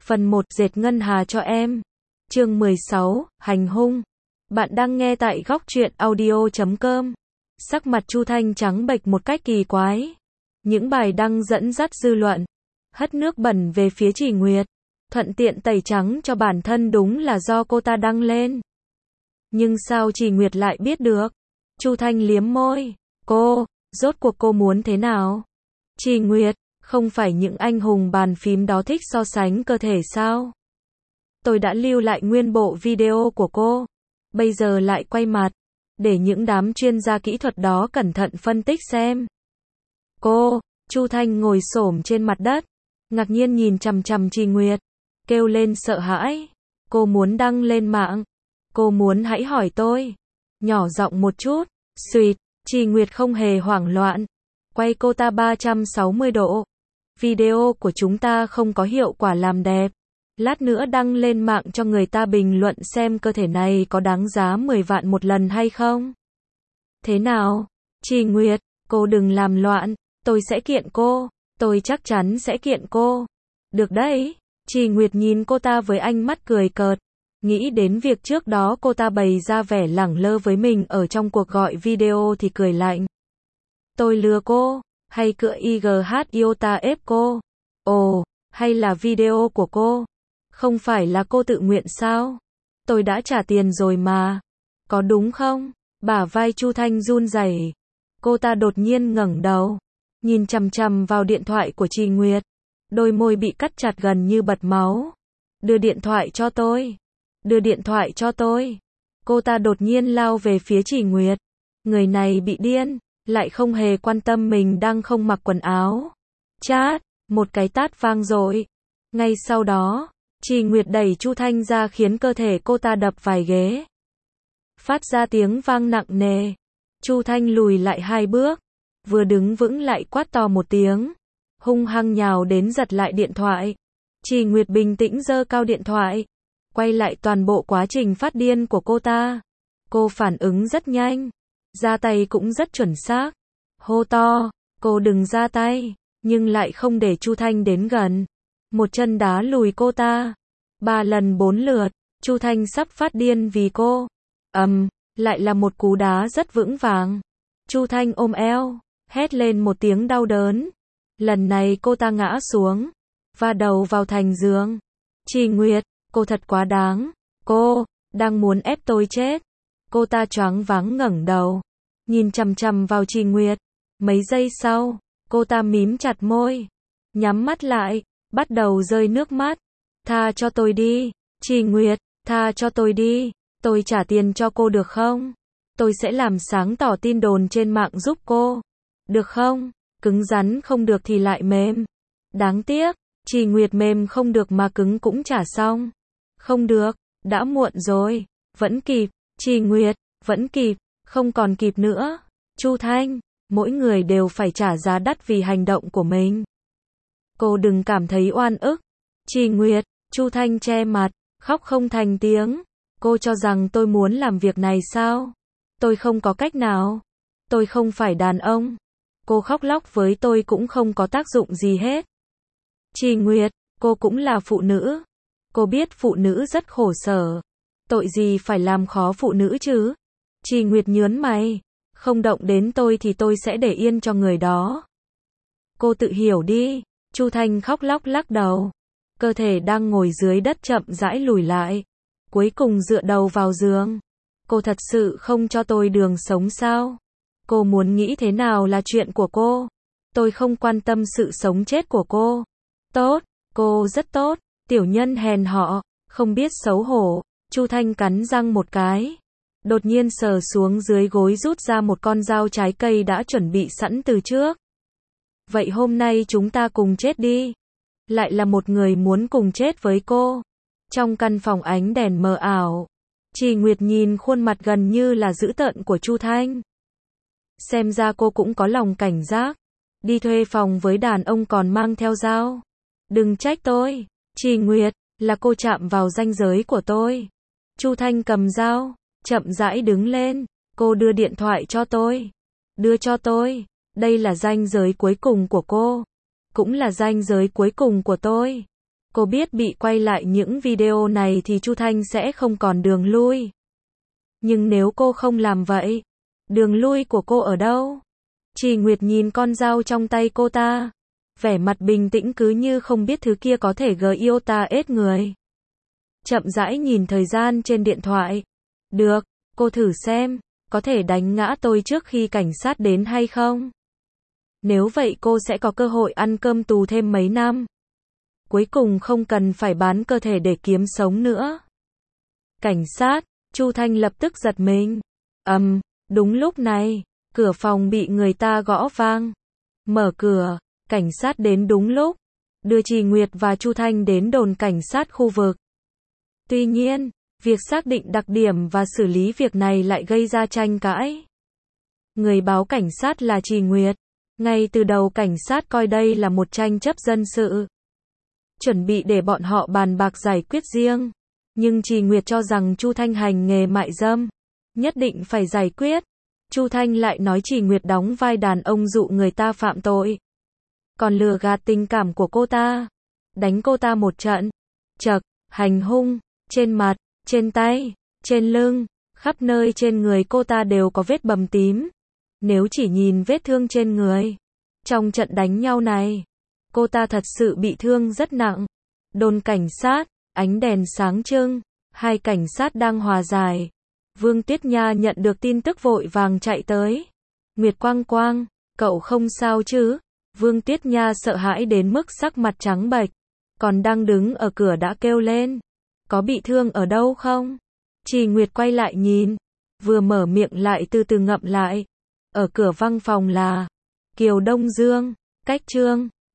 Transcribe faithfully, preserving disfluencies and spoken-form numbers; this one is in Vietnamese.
Phần một, dệt ngân hà cho em. Chương mười sáu, hành hung. Bạn đang nghe tại góc truyện audio chấm com. Sắc mặt Chu Thanh trắng bệch một cách kỳ quái. Những bài đăng dẫn dắt dư luận, hất nước bẩn về phía Trì Nguyệt, thuận tiện tẩy trắng cho bản thân đúng là do cô ta đăng lên. Nhưng sao Trì Nguyệt lại biết được? Chu Thanh liếm môi. Cô, rốt cuộc cô muốn thế nào? Trì Nguyệt, không phải những anh hùng bàn phím đó thích so sánh cơ thể sao? Tôi đã lưu lại nguyên bộ video của cô. Bây giờ lại quay mặt, để những đám chuyên gia kỹ thuật đó cẩn thận phân tích xem. Cô, Chu Thanh ngồi xổm trên mặt đất, ngạc nhiên nhìn chằm chằm Trì Nguyệt, kêu lên sợ hãi. Cô muốn đăng lên mạng. Cô muốn hãy hỏi tôi. Nhỏ giọng một chút. Xuỵt, Trì Nguyệt không hề hoảng loạn. Quay cô ta ba trăm sáu mươi độ. Video của chúng ta không có hiệu quả làm đẹp. Lát nữa đăng lên mạng cho người ta bình luận xem cơ thể này có đáng giá mười vạn một lần hay không. Thế nào? Trì Nguyệt, cô đừng làm loạn. Tôi sẽ kiện cô. Tôi chắc chắn sẽ kiện cô. Được đấy. Trì Nguyệt nhìn cô ta với ánh mắt cười cợt. Nghĩ đến việc trước đó cô ta bày ra vẻ lẳng lơ với mình ở trong cuộc gọi video thì cười lạnh. Tôi lừa cô, hay cựa i giê hát Iota ép cô? Ồ, hay là video của cô? Không phải là cô tự nguyện sao? Tôi đã trả tiền rồi mà. Có đúng không? Bả vai Chu Thanh run rẩy. Cô ta đột nhiên ngẩng đầu, nhìn chằm chằm vào điện thoại của Trì Nguyệt. Đôi môi bị cắt chặt gần như bật máu. Đưa điện thoại cho tôi. Đưa điện thoại cho tôi. Cô ta đột nhiên lao về phía Trì Nguyệt. Người này bị điên, lại không hề quan tâm mình đang không mặc quần áo. Chát, một cái tát vang dội. Ngay sau đó, Trì Nguyệt đẩy Chu Thanh ra khiến cơ thể cô ta đập vài ghế. Phát ra tiếng vang nặng nề. Chu Thanh lùi lại hai bước, vừa đứng vững lại quát to một tiếng, hung hăng nhào đến giật lại điện thoại. Trì Nguyệt bình tĩnh giơ cao điện thoại, quay lại toàn bộ quá trình phát điên của cô ta. Cô phản ứng rất nhanh, ra tay cũng rất chuẩn xác. Hô to, cô đừng ra tay, nhưng lại không để Chu Thanh đến gần. Một chân đá lùi cô ta. Ba lần bốn lượt, Chu Thanh sắp phát điên vì cô. Ầm, um, lại là một cú đá rất vững vàng. Chu Thanh ôm eo, hét lên một tiếng đau đớn. Lần này cô ta ngã xuống, va đầu vào thành giường. Trì Nguyệt, cô thật quá đáng. Cô, đang muốn ép tôi chết. Cô ta choáng váng ngẩng đầu, nhìn chằm chằm vào Trì Nguyệt. Mấy giây sau, cô ta mím chặt môi, nhắm mắt lại, bắt đầu rơi nước mắt. Tha cho tôi đi, Trì Nguyệt, tha cho tôi đi. Tôi trả tiền cho cô được không? Tôi sẽ làm sáng tỏ tin đồn trên mạng giúp cô. Được không? Cứng rắn không được thì lại mềm. Đáng tiếc, Trì Nguyệt mềm không được mà cứng cũng trả xong. Không được, đã muộn rồi. Vẫn kịp, Trì Nguyệt, vẫn kịp, không còn kịp nữa. Chu Thanh, mỗi người đều phải trả giá đắt vì hành động của mình. Cô đừng cảm thấy oan ức. Trì Nguyệt, Chu Thanh che mặt, khóc không thành tiếng. Cô cho rằng tôi muốn làm việc này sao? Tôi không có cách nào. Tôi không phải đàn ông. Cô khóc lóc với tôi cũng không có tác dụng gì hết. Trì Nguyệt, cô cũng là phụ nữ. Cô biết phụ nữ rất khổ sở. Tội gì phải làm khó phụ nữ chứ? Trì Nguyệt nhớn mày. Không động đến tôi thì tôi sẽ để yên cho người đó. Cô tự hiểu đi. Chu Thanh khóc lóc lắc đầu. Cơ thể đang ngồi dưới đất chậm rãi lùi lại. Cuối cùng dựa đầu vào giường. Cô thật sự không cho tôi đường sống sao? Cô muốn nghĩ thế nào là chuyện của cô. Tôi không quan tâm sự sống chết của cô. Tốt, cô rất tốt. Tiểu nhân hèn họ, không biết xấu hổ. Chu Thanh cắn răng một cái. Đột nhiên sờ xuống dưới gối rút ra một con dao trái cây đã chuẩn bị sẵn từ trước. Vậy hôm nay chúng ta cùng chết đi. Lại là một người muốn cùng chết với cô. Trong căn phòng ánh đèn mờ ảo, Trì Nguyệt nhìn khuôn mặt gần như là dữ tợn của Chu Thanh. Xem ra cô cũng có lòng cảnh giác. Đi thuê phòng với đàn ông còn mang theo dao. Đừng trách tôi, Trì Nguyệt, là cô chạm vào ranh giới của tôi. Chu Thanh cầm dao, chậm rãi đứng lên. Cô đưa điện thoại cho tôi. Đưa cho tôi. Đây là ranh giới cuối cùng của cô. Cũng là ranh giới cuối cùng của tôi. Cô biết bị quay lại những video này thì Chu Thanh sẽ không còn đường lui. Nhưng nếu cô không làm vậy, đường lui của cô ở đâu? Trì Nguyệt nhìn con dao trong tay cô ta, vẻ mặt bình tĩnh cứ như không biết thứ kia có thể gây yêu ta ết người. Chậm rãi nhìn thời gian trên điện thoại. Được, cô thử xem, có thể đánh ngã tôi trước khi cảnh sát đến hay không? Nếu vậy cô sẽ có cơ hội ăn cơm tù thêm mấy năm. Cuối cùng không cần phải bán cơ thể để kiếm sống nữa. Cảnh sát, Chu Thanh lập tức giật mình. Ầm, um, đúng lúc này, cửa phòng bị người ta gõ vang. Mở cửa, cảnh sát đến đúng lúc, đưa Trì Nguyệt và Chu Thanh đến đồn cảnh sát khu vực. Tuy nhiên, việc xác định đặc điểm và xử lý việc này lại gây ra tranh cãi. Người báo cảnh sát là Trì Nguyệt. Ngay từ đầu cảnh sát coi đây là một tranh chấp dân sự, chuẩn bị để bọn họ bàn bạc giải quyết riêng. Nhưng Trì Nguyệt cho rằng Chu Thanh hành nghề mại dâm, nhất định phải giải quyết. Chu Thanh lại nói Trì Nguyệt đóng vai đàn ông dụ người ta phạm tội, còn lừa gạt tình cảm của cô ta, đánh cô ta một trận, chậc, hành hung, trên mặt, trên tay, trên lưng, khắp nơi trên người cô ta đều có vết bầm tím. Nếu chỉ nhìn vết thương trên người, trong trận đánh nhau này, cô ta thật sự bị thương rất nặng. Đồn cảnh sát, ánh đèn sáng trưng, hai cảnh sát đang hòa giải. Vương Tuyết Nha nhận được tin tức vội vàng chạy tới. Nguyệt Quang Quang, cậu không sao chứ? Vương Tuyết Nha sợ hãi đến mức sắc mặt trắng bệch, còn đang đứng ở cửa đã kêu lên. Có bị thương ở đâu không? Trì Nguyệt quay lại nhìn, vừa mở miệng lại từ từ ngậm lại. Ở cửa văn phòng là Kiều Đông Dương, cách Trương,